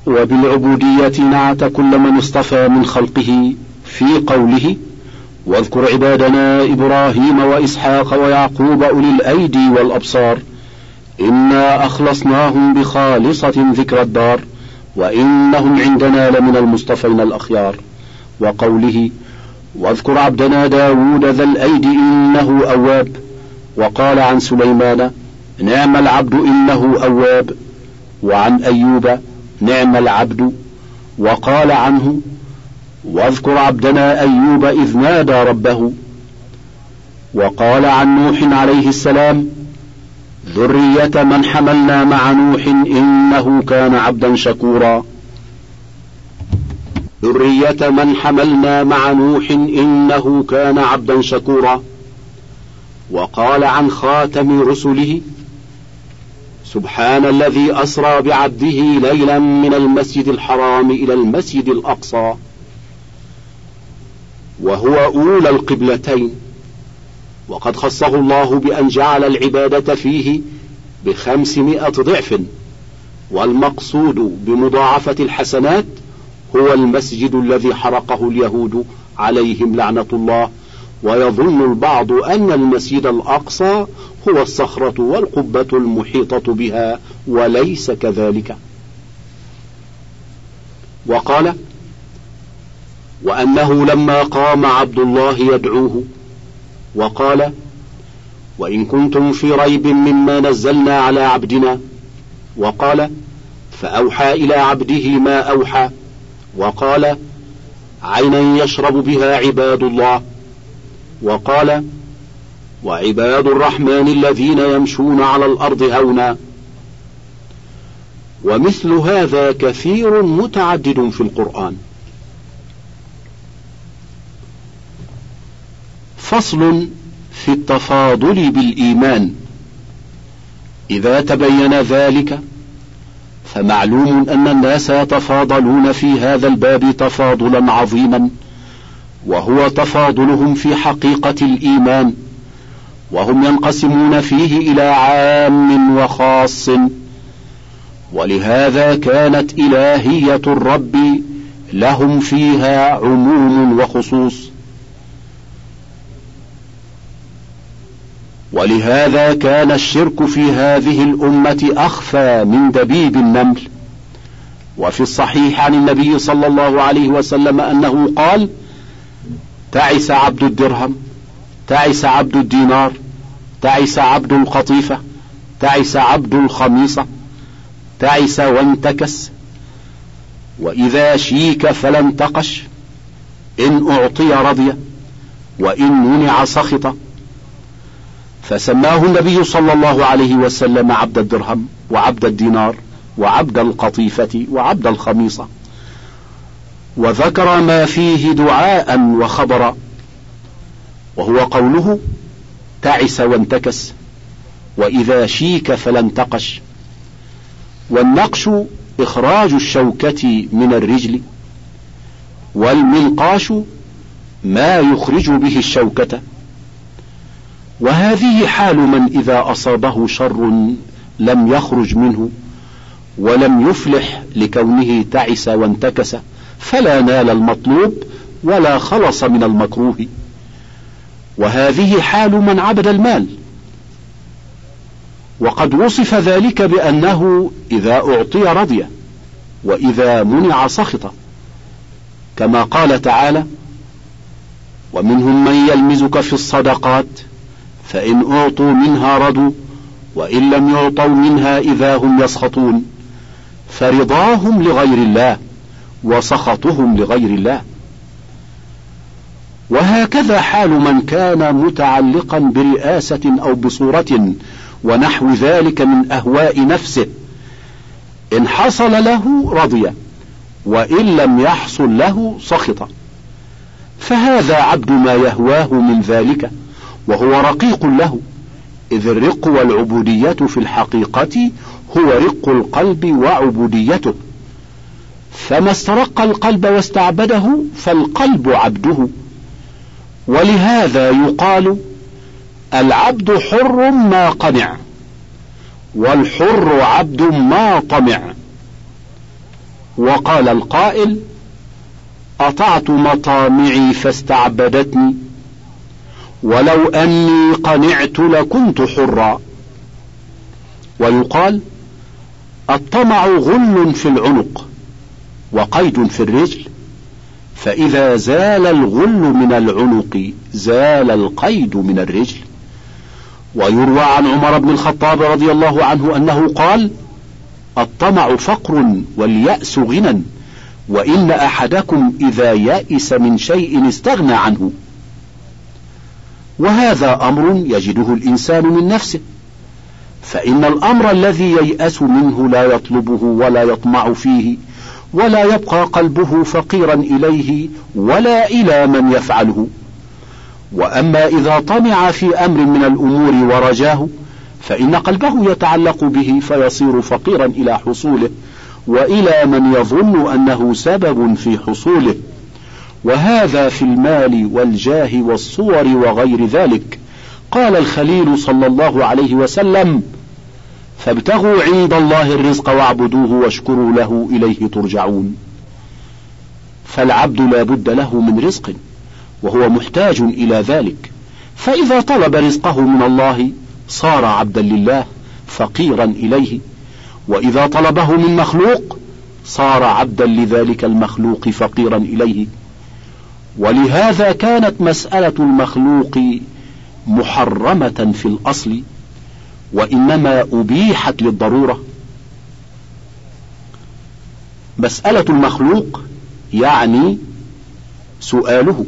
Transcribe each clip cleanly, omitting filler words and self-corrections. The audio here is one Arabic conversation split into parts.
وبالعبودية نعت كل من اصطفى من خلقه في قوله: واذكر عبادنا إبراهيم وإسحاق ويعقوب أولي الأيدي والأبصار إنا أخلصناهم بخالصة ذكر الدار وإنهم عندنا لمن المصطفين الأخيار. وقوله: واذكر عبدنا داود ذا الأيد إنه أواب. وقال عن سليمان: نعم العبد إنه أواب. وعن أيوب: نعم العبد. وقال عنه: واذكر عبدنا أيوب إذ نادى ربه. وقال عن نوح عليه السلام: ذرية من حملنا مع نوح إنه كان عبدا شكورا. ذرية من حملنا مع نوح إنه كان عبدا شكورا. وقال عن خاتم رسله: سبحان الذي أسرى بعبده ليلا من المسجد الحرام إلى المسجد الأقصى وهو أولى القبلتين. وقد خصه الله بأن جعل العبادة فيه ب500 ضعف، والمقصود بمضاعفة الحسنات هو المسجد الذي حرقه اليهود عليهم لعنة الله. ويظن البعض أن المسجد الأقصى هو الصخرة والقبة المحيطة بها، وليس كذلك. وقال: وأنه لما قام عبد الله يدعوه وقال: وإن كنتم في ريب مما نزلنا على عبدنا. وقال: فأوحى إلى عبده ما أوحى. وقال: عينا يشرب بها عباد الله. وقال: وعباد الرحمن الذين يمشون على الأرض هونا. ومثل هذا كثير متعدد في القرآن. فصل في التفاضل بالإيمان. إذا تبين ذلك فمعلوم أن الناس يتفاضلون في هذا الباب تفاضلا عظيما، وهو تفاضلهم في حقيقة الإيمان، وهم ينقسمون فيه إلى عام وخاص. ولهذا كانت إلهية الرب لهم فيها عموم وخصوص. ولهذا كان الشرك في هذه الأمة أخفى من دبيب النمل. وفي الصحيح عن النبي صلى الله عليه وسلم أنه قال: تعس عبد الدرهم، تعس عبد الدينار، تعس عبد القطيفة، تعس عبد الخميصة، تعس وانتكس. وإذا شيك فلا انتقش، إن أعطي رضي وإن منع سخط. فسماه النبي صلى الله عليه وسلم عبد الدرهم وعبد الدينار وعبد القطيفة وعبد الخميصة، وذكر ما فيه دعاء وخبرا، وهو قوله: تعس وانتكس، وإذا شيك فلا انتقش. والنقش إخراج الشوكة من الرجل، والمنقاش ما يخرج به الشوكة. وهذه حال من إذا أصابه شر لم يخرج منه ولم يفلح لكونه تعس وانتكس، فلا نال المطلوب ولا خلص من المكروه. وهذه حال من عبد المال، وقد وصف ذلك بأنه إذا أعطي رضي وإذا منع سخط، كما قال تعالى: ومنهم من يلمزك في الصدقات فإن أعطوا منها رضوا وإن لم يعطوا منها إذا هم يسخطون، فرضاهم لغير الله وسخطهم لغير الله. وهكذا حال من كان متعلقا برئاسة أو بصورة ونحو ذلك من أهواء نفسه، إن حصل له رضي وإن لم يحصل له سخط، فهذا عبد ما يهواه من ذلك، وهو رقيق له، إذ الرق والعبودية في الحقيقة هو رق القلب وعبوديته. فما استرق القلب واستعبده فالقلب عبده. ولهذا يقال: العبد حر ما قنع، والحر عبد ما طمع. وقال القائل: أطعت مطامعي فاستعبدتني، ولو أني قنعت لكنت حرا. ويقال: الطمع غل في العنق وقيد في الرجل، فإذا زال الغل من العنق زال القيد من الرجل. ويروى عن عمر بن الخطاب رضي الله عنه أنه قال: الطمع فقر واليأس غنى، وإن أحدكم إذا يأس من شيء استغنى عنه. وهذا أمر يجده الإنسان من نفسه، فإن الأمر الذي ييأس منه لا يطلبه ولا يطمع فيه، ولا يبقى قلبه فقيرا إليه ولا إلى من يفعله. وأما إذا طمع في أمر من الأمور ورجاه، فإن قلبه يتعلق به فيصير فقيرا إلى حصوله وإلى من يظن أنه سبب في حصوله. وهذا في المال والجاه والصور وغير ذلك. قال الخليل صلى الله عليه وسلم: فابتغوا عند الله الرزق واعبدوه واشكروا له إليه ترجعون. فالعبد لا بد له من رزق، وهو محتاج إلى ذلك، فإذا طلب رزقه من الله صار عبدا لله فقيرا إليه، وإذا طلبه من مخلوق صار عبدا لذلك المخلوق فقيرا إليه. ولهذا كانت مسألة المخلوق محرمة في الأصل، وإنما أبيحت للضرورة. مسألة المخلوق يعني سؤاله،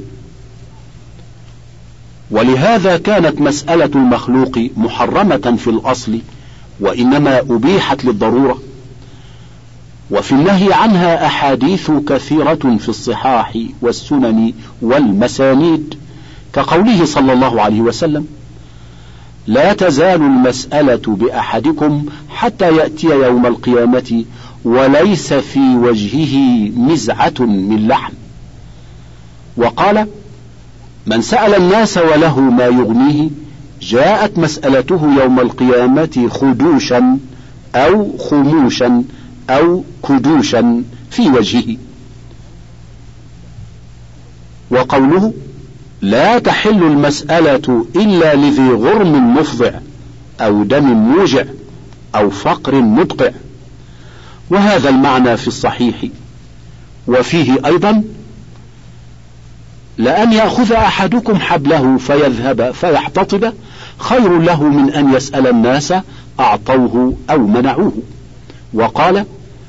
ولهذا كانت مسألة المخلوق محرمة في الأصل، وإنما أبيحت للضرورة. وفي النهي عنها أحاديث كثيرة في الصحاح والسنن والمسانيد، كقوله صلى الله عليه وسلم: لا تزال المسألة بأحدكم حتى يأتي يوم القيامة وليس في وجهه مزعة من لحم. وقال: من سأل الناس وله ما يغنيه جاءت مسألته يوم القيامة خدوشا أو خموشا أو كدوشا في وجهه. وقوله: لا تحل المسألة إلا لذي غرم مفضع أو دم موجع أو فقر مدقع. وهذا المعنى في الصحيح. وفيه أيضا: لأن يأخذ أحدكم حبله فيذهب فيحتطب خير له من أن يسأل الناس أعطوه أو منعوه. وقال: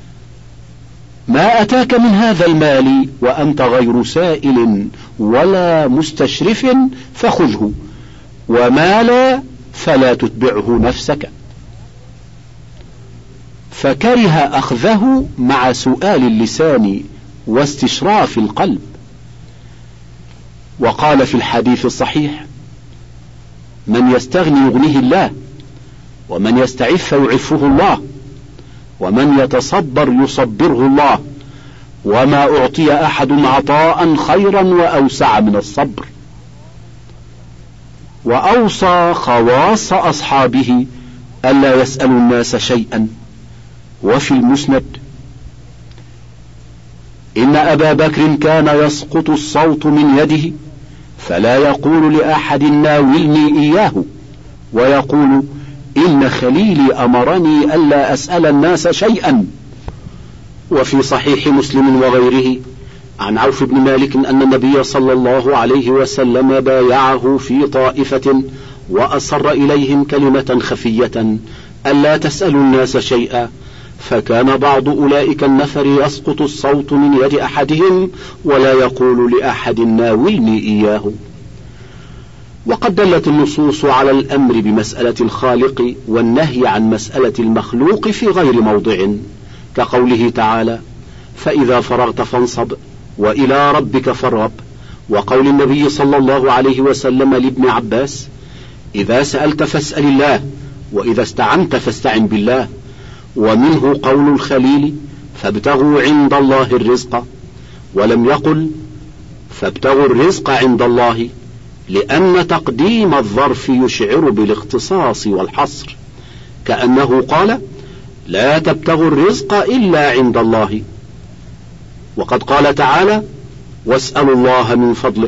ما أتاك من هذا المال وأنت غير سائل ولا مستشرف فخذه، وما لا فلا تتبعه نفسك. فكره أخذه مع سؤال اللسان واستشراف القلب. وقال في الحديث الصحيح: من يستغني يغنيه الله، ومن يستعف يعفه الله، ومن يتصبر يصبره الله، وما أعطي أحد عطاء خيرا وأوسع من الصبر. وأوصى خواص أصحابه ألا يسألوا الناس شيئا. وفي المسند: إن أبا بكر كان يسقط الصوت من يده فلا يقول لأحد ناولني إياه، ويقول: إن خليلي أمرني ألا أسأل الناس شيئا. وفي صحيح مسلم وغيره عن عوف بن مالك أن النبي صلى الله عليه وسلم بايعه في طائفة وأصر إليهم كلمة خفية: ألا تسألوا الناس شيئا. فكان بعض أولئك النفر يسقط الصوت من يد أحدهم ولا يقول لأحد ناولني إياه. وقد دلت النصوص على الأمر بمسألة الخالق والنهي عن مسألة المخلوق في غير موضع، كقوله تعالى: فإذا فرغت فانصب وإلى ربك فارغب. وقول النبي صلى الله عليه وسلم لابن عباس: إذا سألت فاسأل الله، وإذا استعنت فاستعن بالله. ومنه قول الخليل: فابتغوا عند الله الرزق، ولم يقل فابتغوا الرزق عند الله، لأن تقديم الظرف يشعر بالاختصاص والحصر، كأنه قال: لا تبتغوا الرزق إلا عند الله. وقد قال تعالى: واسألوا الله من فضله.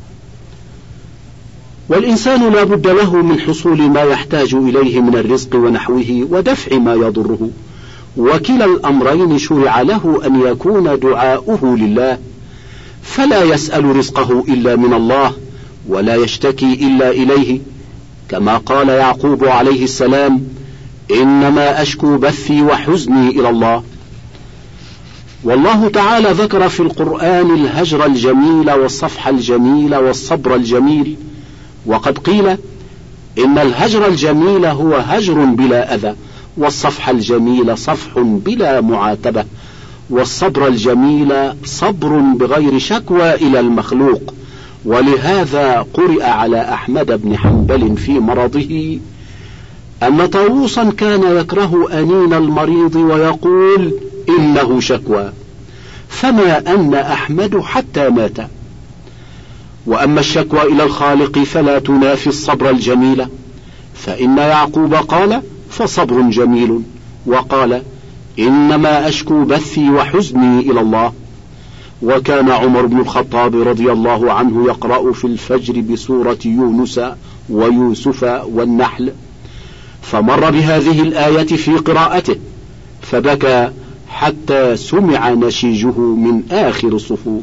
والإنسان لا بد له من حصول ما يحتاج إليه من الرزق ونحوه ودفع ما يضره، وكلا الأمرين شرع له أن يكون دعاؤه لله، فلا يسأل رزقه إلا من الله ولا يشتكي إلا إليه، كما قال يعقوب عليه السلام: إنما أشكو بثي وحزني إلى الله. والله تعالى ذكر في القرآن الهجر الجميل والصفح الجميل والصبر الجميل، وقد قيل إن الهجر الجميل هو هجر بلا أذى، والصفح الجميل صفح بلا معاتبة، والصبر الجميل صبر بغير شكوى إلى المخلوق. ولهذا قرئ على أحمد بن حنبل في مرضه أن طاووسا كان يكره أنين المريض ويقول: إنه شكوى، فما أن أحمد حتى مات. وأما الشكوى إلى الخالق فلا تنافي الصبر الجميل، فإن يعقوب قال: فصبر جميل، وقال: إنما أشكو بثي وحزني إلى الله. وكان عمر بن الخطاب رضي الله عنه يقرأ في الفجر بسورة يونس ويوسف والنحل، فمر بهذه الآية في قراءته فبكى حتى سمع نشيجه من آخر الصفوف.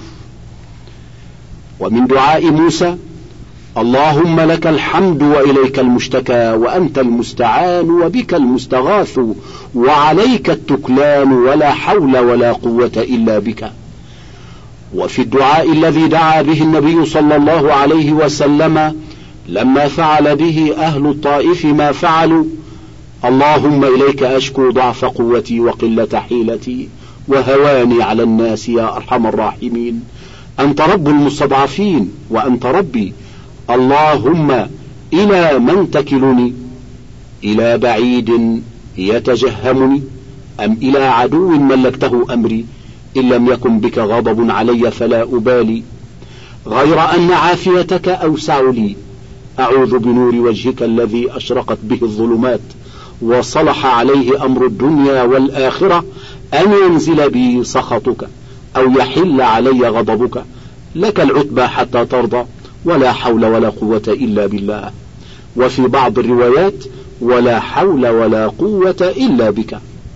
ومن دعاء موسى: اللهم لك الحمد وإليك المشتكى وأنت المستعان وبك المستغاث وعليك التكلان ولا حول ولا قوة إلا بك. وفي الدعاء الذي دعا به النبي صلى الله عليه وسلم لما فعل به أهل الطائف ما فعلوا: اللهم إليك أشكو ضعف قوتي وقلة حيلتي وهواني على الناس يا أرحم الراحمين، أنت رب المستضعفين وأنت ربي، اللهم إلى من تكلني؟ إلى بعيد يتجهمني أم إلى عدو ملكته أمري؟ إن لم يكن بك غضب علي فلا أبالي، غير أن عافيتك أوسع لي، أعوذ بنور وجهك الذي أشرقت به الظلمات وصلح عليه أمر الدنيا والآخرة أن ينزل بي سخطك أو يحل علي غضبك، لك العتبى حتى ترضى، ولا حول ولا قوة إلا بالله. وفي بعض الروايات: ولا حول ولا قوة إلا بك.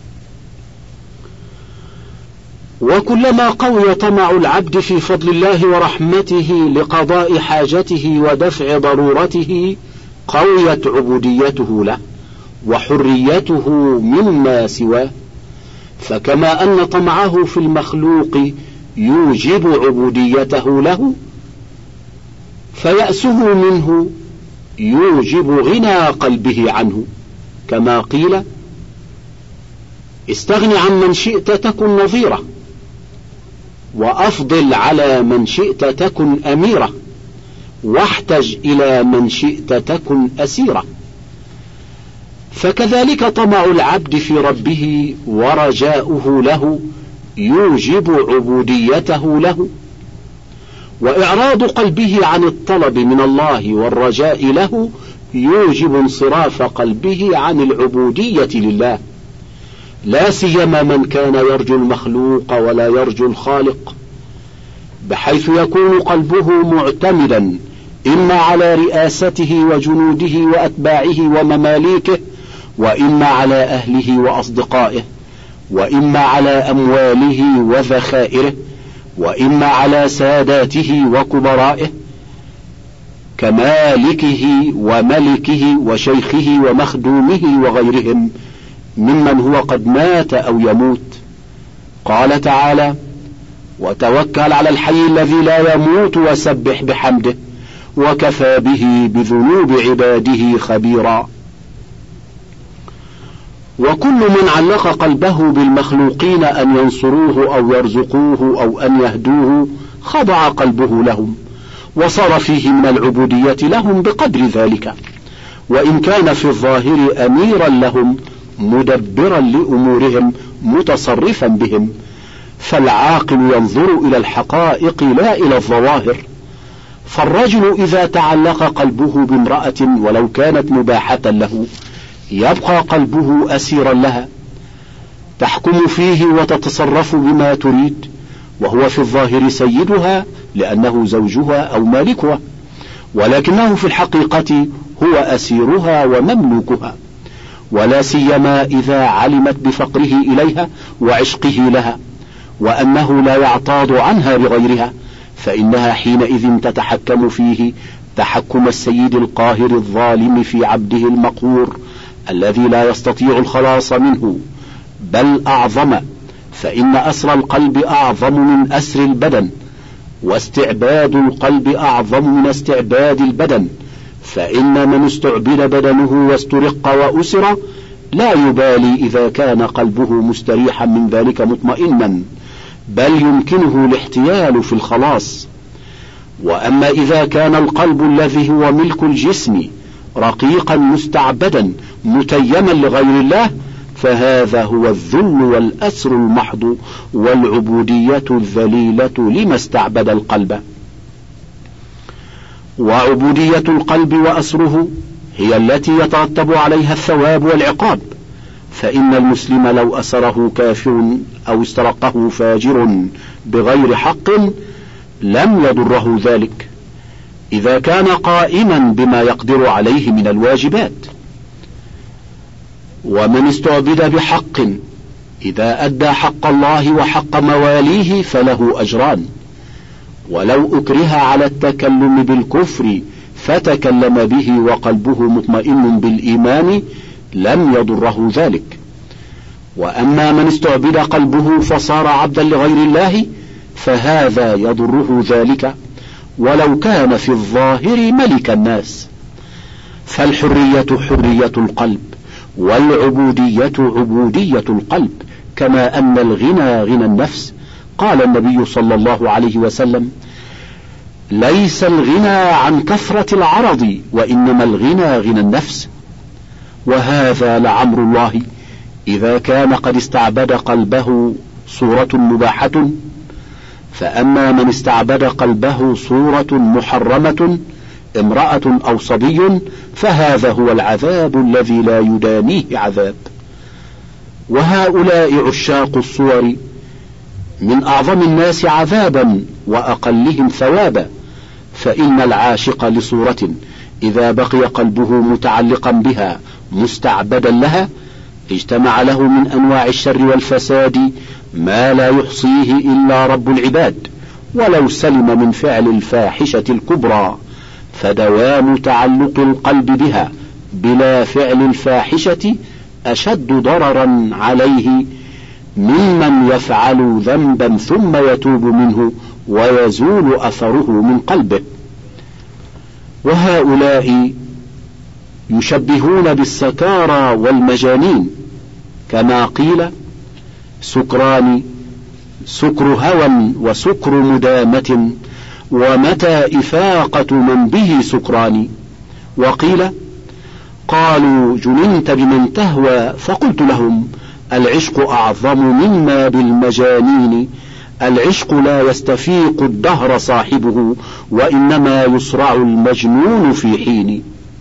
وكلما قوي طمع العبد في فضل الله ورحمته لقضاء حاجته ودفع ضرورته قويت عبوديته له وحريته مما سواه، فكما أن طمعه في المخلوق يوجب عبوديته له، فيأسه منه يوجب غنى قلبه عنه، كما قيل: استغن عن من شئت تكن نظيرة، وأفضل على من شئت تكن أميرة، واحتج إلى من شئت تكن أسيرة. فكذلك طمع العبد في ربه ورجاؤه له يوجب عبوديته له، وإعراض قلبه عن الطلب من الله والرجاء له يوجب انصراف قلبه عن العبودية لله، لا سيما من كان يرجو المخلوق ولا يرجو الخالق، بحيث يكون قلبه معتمدا إما على رئاسته وجنوده وأتباعه ومماليكه، وإما على أهله وأصدقائه، وإما على أمواله وذخائره، وإما على ساداته وكبرائه كمالكه وملكه وشيخه ومخدومه وغيرهم ممن هو قد مات أو يموت. قال تعالى: وتوكل على الحي الذي لا يموت وسبح بحمده وكفى به بذنوب عباده خبيرا. وكل من علق قلبه بالمخلوقين أن ينصروه أو يرزقوه أو أن يهدوه خضع قلبه لهم وصار فيه من العبودية لهم بقدر ذلك، وإن كان في الظاهر أميرا لهم مدبرا لأمورهم متصرفا بهم، فالعاقل ينظر إلى الحقائق لا إلى الظواهر. فالرجل إذا تعلق قلبه بامرأة ولو كانت مباحة له يبقى قلبه أسيرا لها، تحكم فيه وتتصرف بما تريد، وهو في الظاهر سيدها لأنه زوجها أو مالكها، ولكنه في الحقيقة هو أسيرها ومملوكها، ولا سيما إذا علمت بفقره إليها وعشقه لها، وأنه لا يعتاض عنها بغيرها، فإنها حينئذ تتحكم فيه تحكم السيد القاهر الظالم في عبده المقهور الذي لا يستطيع الخلاص منه، بل أعظم، فإن أسر القلب أعظم من أسر البدن، واستعباد القلب أعظم من استعباد البدن، فإن من استعبد بدنه واسترق وأسر لا يبالي إذا كان قلبه مستريحا من ذلك مطمئنا، بل يمكنه الاحتيال في الخلاص. وأما إذا كان القلب الذي هو ملك الجسم رقيقا مستعبدا متيما لغير الله، فهذا هو الذل والأسر المحض والعبودية الذليلة لما استعبد القلب. وعبودية القلب وأسره هي التي يترتب عليها الثواب والعقاب، فإن المسلم لو أسره كافر أو استرقه فاجر بغير حق لم يضره ذلك إذا كان قائما بما يقدر عليه من الواجبات. ومن استعبد بحق إذا أدى حق الله وحق مواليه فله أجران، ولو أكره على التكلم بالكفر فتكلم به وقلبه مطمئن بالإيمان لم يضره ذلك. وأما من استعبد قلبه فصار عبدا لغير الله فهذا يضره ذلك ولو كان في الظاهر ملك الناس. فالحرية حرية القلب، والعبودية عبودية القلب، كما أن الغنى غنى النفس. قال النبي صلى الله عليه وسلم: ليس الغنى عن كثرة العرض، وإنما الغنى غنى النفس. وهذا لعمر الله إذا كان قد استعبد قلبه صورة مباحة. فأما من استعبد قلبه صورة محرمة، امرأة أو صبي، فهذا هو العذاب الذي لا يدانيه عذاب. وهؤلاء عشاق الصور من أعظم الناس عذابا وأقلهم ثوابا، فإن العاشق لصورة إذا بقي قلبه متعلقا بها مستعبدا لها اجتمع له من أنواع الشر والفساد ما لا يحصيه إلا رب العباد، ولو سلم من فعل الفاحشة الكبرى. فدوام تعلق القلب بها بلا فعل الفاحشة أشد ضررا عليه ممن يفعل ذنبا ثم يتوب منه ويزول أثره من قلبه. وهؤلاء يشبهون بالسكارى والمجانين، كما قيل: سكران، سكر هوى وسكر مدامة، ومتى إفاقة من به سكران. وقيل: قالوا جننت بمن تهوى، فقلت لهم: العشق أعظم مما بالمجانين، العشق لا يستفيق الدهر صاحبه، وإنما يصرع المجنون في حين.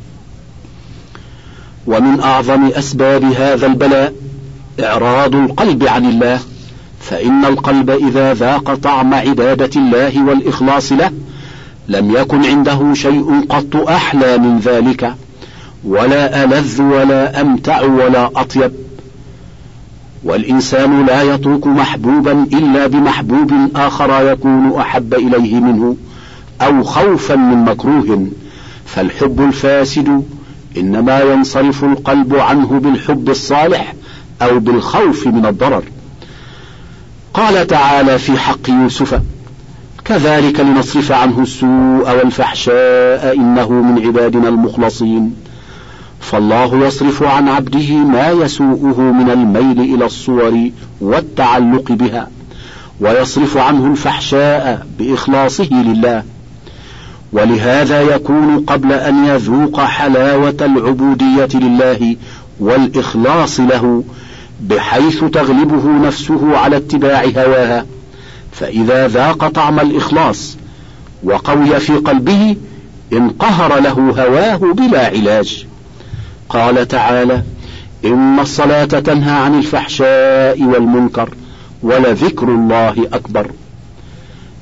ومن أعظم أسباب هذا البلاء إعراض القلب عن الله، فإن القلب إذا ذاق طعم عبادة الله والإخلاص له لم يكن عنده شيء قط أحلى من ذلك، ولا ألذ ولا أمتع ولا أطيب. والإنسان لا يترك محبوبا إلا بمحبوب آخر يكون أحب إليه منه، أو خوفا من مكروه. فالحب الفاسد إنما ينصرف القلب عنه بالحب الصالح أو بالخوف من الضرر. قال تعالى في حق يوسف: كذلك لنصرف عنه السوء والفحشاء إنه من عبادنا المخلصين. فالله يصرف عن عبده ما يسوءه من الميل إلى الصور والتعلق بها، ويصرف عنه الفحشاء بإخلاصه لله. ولهذا يكون قبل أن يذوق حلاوة العبودية لله والإخلاص له بحيث تغلبه نفسه على اتباع هواها، فإذا ذاق طعم الإخلاص وقوي في قلبه انقهر له هواه بلا علاج. قال تعالى: إن الصلاة تنهى عن الفحشاء والمنكر ولذكر الله أكبر.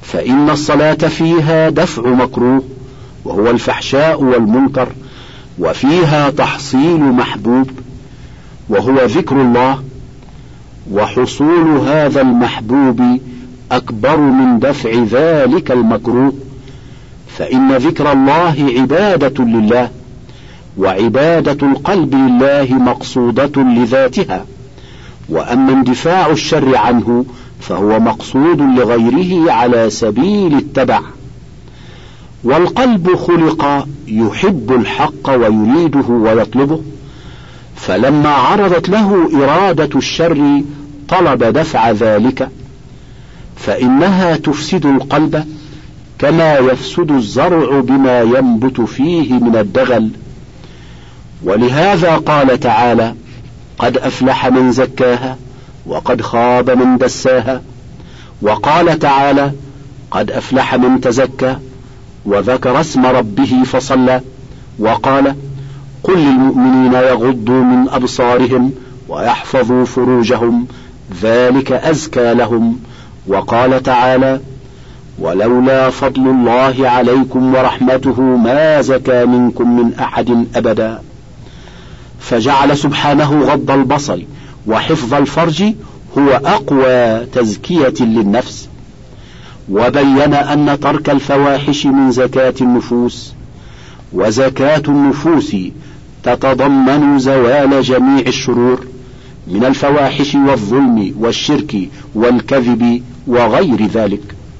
فإن الصلاة فيها دفع مكروه وهو الفحشاء والمنكر، وفيها تحصيل محبوب وهو ذكر الله، وحصول هذا المحبوب أكبر من دفع ذلك المكروه، فإن ذكر الله عبادة لله، وعبادة القلب لله مقصودة لذاتها، وأما اندفاع الشر عنه فهو مقصود لغيره على سبيل التبع. والقلب خلق يحب الحق ويريده ويطلبه، فلما عرضت له إرادة الشر طلب دفع ذلك، فإنها تفسد القلب كما يفسد الزرع بما ينبت فيه من الدغل. ولهذا قال تعالى: قد أفلح من زكاها وقد خاب من دساها. وقال تعالى: قد أفلح من تزكى وذكر اسم ربه فصلى. وقال: قل للمؤمنين يغضوا من أبصارهم ويحفظوا فروجهم ذلك أزكى لهم. وقال تعالى: ولولا فضل الله عليكم ورحمته ما زكى منكم من أحد أبدا. فجعل سبحانه غض البصر وحفظ الفرج هو أقوى تزكية للنفس، وبين أن ترك الفواحش من زكاة النفوس، وزكاة النفوس تتضمن زوال جميع الشرور من الفواحش والظلم والشرك والكذب وغير ذلك.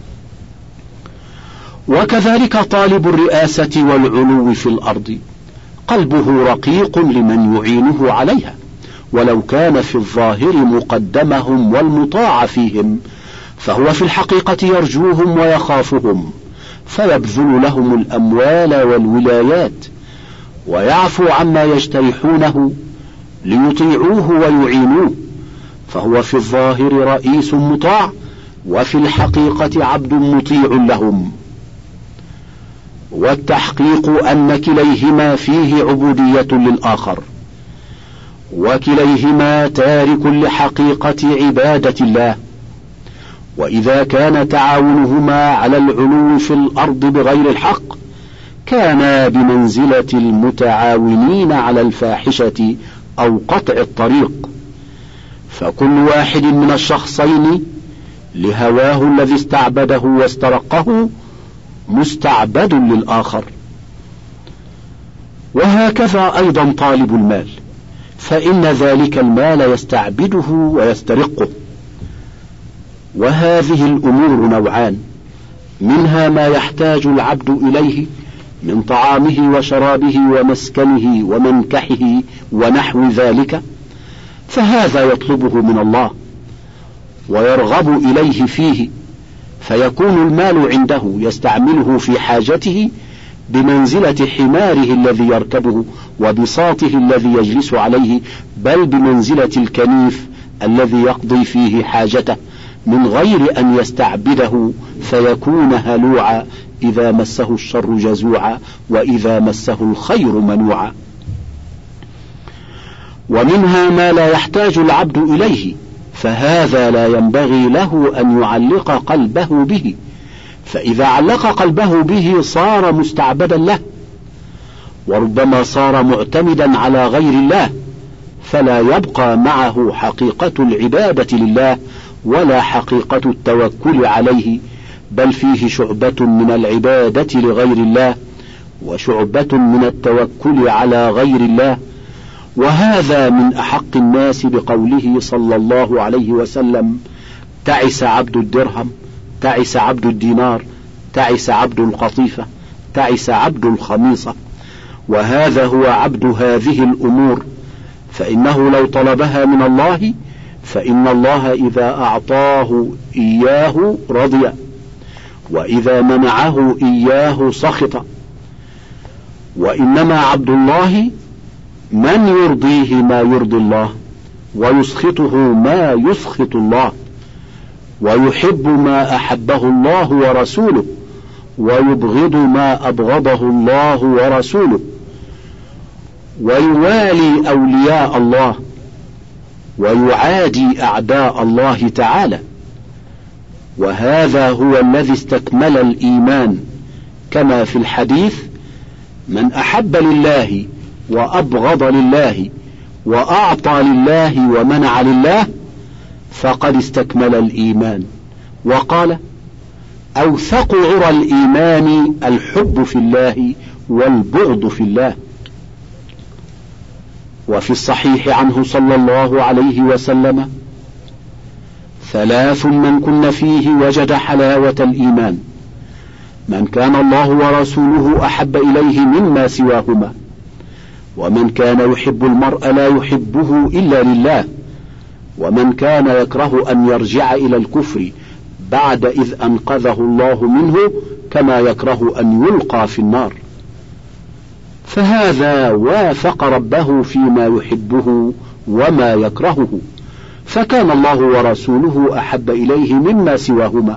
وكذلك طالب الرئاسة والعلو في الأرض قلبه رقيق لمن يعينه عليها، ولو كان في الظاهر مقدمهم والمطاع فيهم، فهو في الحقيقة يرجوهم ويخافهم، فيبذل لهم الأموال والولايات، ويعفو عما يجترحونه ليطيعوه ويعينوه، فهو في الظاهر رئيس مطاع، وفي الحقيقة عبد مطيع لهم. والتحقيق أن كليهما فيه عبودية للآخر، وكليهما تارك لحقيقة عبادة الله. وإذا كان تعاونهما على العلو في الأرض بغير الحق كانا بمنزلة المتعاونين على الفاحشة أو قطع الطريق، فكل واحد من الشخصين لهواه الذي استعبده واسترقه مستعبد للآخر. وهكذا أيضا طالب المال، فإن ذلك المال يستعبده ويسترقه. وهذه الأمور نوعان: منها ما يحتاج العبد إليه من طعامه وشرابه ومسكنه ومنكحه ونحو ذلك، فهذا يطلبه من الله ويرغب إليه فيه، فيكون المال عنده يستعمله في حاجته بمنزلة حماره الذي يركبه وبساطه الذي يجلس عليه، بل بمنزلة الكنيف الذي يقضي فيه حاجته، من غير أن يستعبده فيكون هلوعا إذا مسه الشر جزوعا وإذا مسه الخير منوعا. ومنها ما لا يحتاج العبد إليه، فهذا لا ينبغي له أن يعلق قلبه به، فإذا علق قلبه به صار مستعبدا له، وربما صار معتمدا على غير الله، فلا يبقى معه حقيقة العبادة لله ولا حقيقة التوكل عليه، بل فيه شعبة من العبادة لغير الله وشعبة من التوكل على غير الله. وهذا من أحق الناس بقوله صلى الله عليه وسلم: تعس عبد الدرهم، تعس عبد الدينار، تعس عبد القطيفة، تعس عبد الخميصة. وهذا هو عبد هذه الأمور، فإنه لو طلبها من الله فإن الله إذا أعطاه إياه رضي، وإذا منعه إياه سخط. وإنما عبد الله من يرضيه ما يرضي الله، ويسخطه ما يسخط الله، ويحب ما أحبه الله ورسوله، ويبغض ما أبغضه الله ورسوله، ويوالي أولياء الله ويعادي أعداء الله تعالى. وهذا هو الذي استكمل الإيمان، كما في الحديث: من أحب لله وأبغض لله وأعطى لله ومنع لله فقد استكمل الإيمان. وقال: أوثق عرى الإيمان الحب في الله والبغض في الله. وفي الصحيح عنه صلى الله عليه وسلم: 3 من كن فيه وجد حلاوة الإيمان: من كان الله ورسوله أحب إليه مما سواهما، ومن كان يحب المرء لا يحبه إلا لله، ومن كان يكره أن يرجع إلى الكفر بعد إذ أنقذه الله منه كما يكره أن يلقى في النار. فهذا وافق ربه فيما يحبه وما يكرهه، فكان الله ورسوله أحب إليه مما سواهما،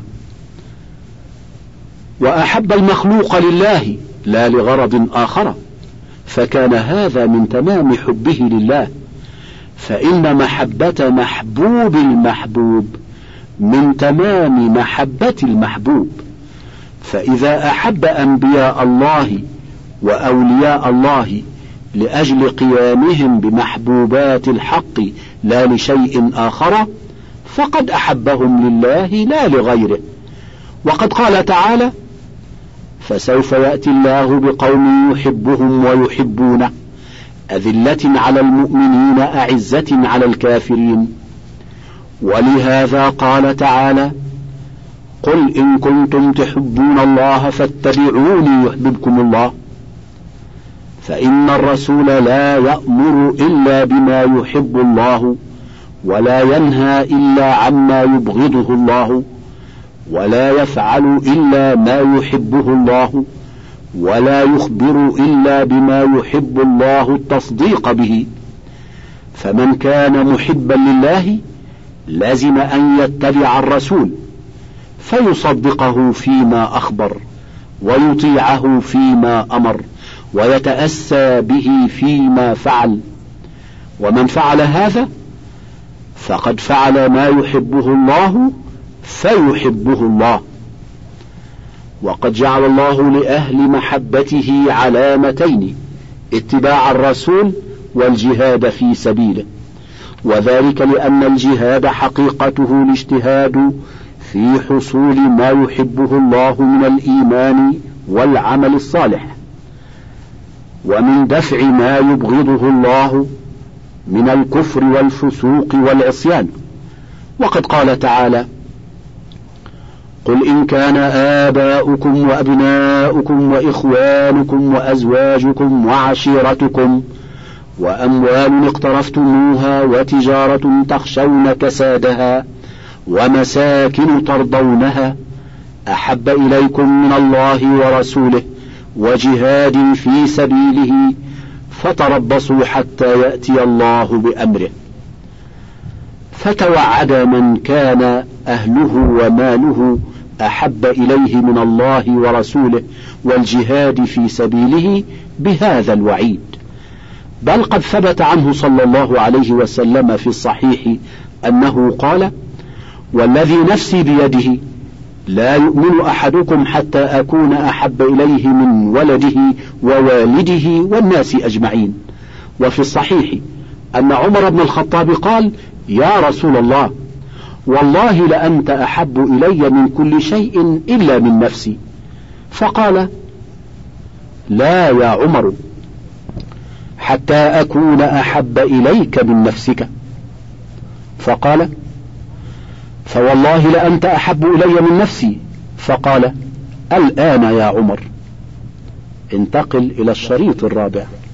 وأحب المخلوق لله لا لغرض آخر، فكان هذا من تمام حبه لله. فإن محبة محبوب المحبوب من تمام محبة المحبوب. فإذا أحب أنبياء الله وأولياء الله لأجل قيامهم بمحبوبات الحق لا لشيء آخر فقد أحبهم لله لا لغيره. وقد قال تعالى: فسوف يأتي الله بقوم يحبهم ويحبونه أذلة على المؤمنين أعزة على الكافرين. ولهذا قال تعالى: قل إن كنتم تحبون الله فاتبعوني يحببكم الله. فإن الرسول لا يأمر إلا بما يحب الله، ولا ينهى إلا عما يبغضه الله، ولا يفعل إلا ما يحبه الله، ولا يخبر إلا بما يحب الله التصديق به. فمن كان محبا لله لازم أن يتبع الرسول فيصدقه فيما أخبر، ويطيعه فيما أمر، ويتأسى به فيما فعل. ومن فعل هذا فقد فعل ما يحبه الله فيحبه الله. وقد جعل الله لأهل محبته علامتين: اتباع الرسول والجهاد في سبيله، وذلك لأن الجهاد حقيقته الاجتهاد في حصول ما يحبه الله من الإيمان والعمل الصالح، ومن دفع ما يبغضه الله من الكفر والفسوق والعصيان. وقد قال تعالى: قل إن كان آباؤكم وأبناؤكم وإخوانكم وأزواجكم وعشيرتكم وأموال اقترفتموها وتجارة تخشون كسادها ومساكن ترضونها أحب إليكم من الله ورسوله وجهاد في سبيله فتربصوا حتى يأتي الله بأمره. فتوعد من كان أهله وماله أحب إليه من الله ورسوله والجهاد في سبيله بهذا الوعيد. بل قد ثبت عنه صلى الله عليه وسلم في الصحيح أنه قال: والذي نفسي بيده لا يؤمن أحدكم حتى أكون أحب إليه من ولده ووالده والناس أجمعين. وفي الصحيح أن عمر بن الخطاب قال: يا رسول الله، والله لأنت أحب إلي من كل شيء إلا من نفسي. فقال: لا يا عمر، حتى أكون أحب إليك من نفسك. فقال: فوالله لأنت أحب إلي من نفسي. فقال: الآن يا عمر. انتقل إلى الشريط الرابع.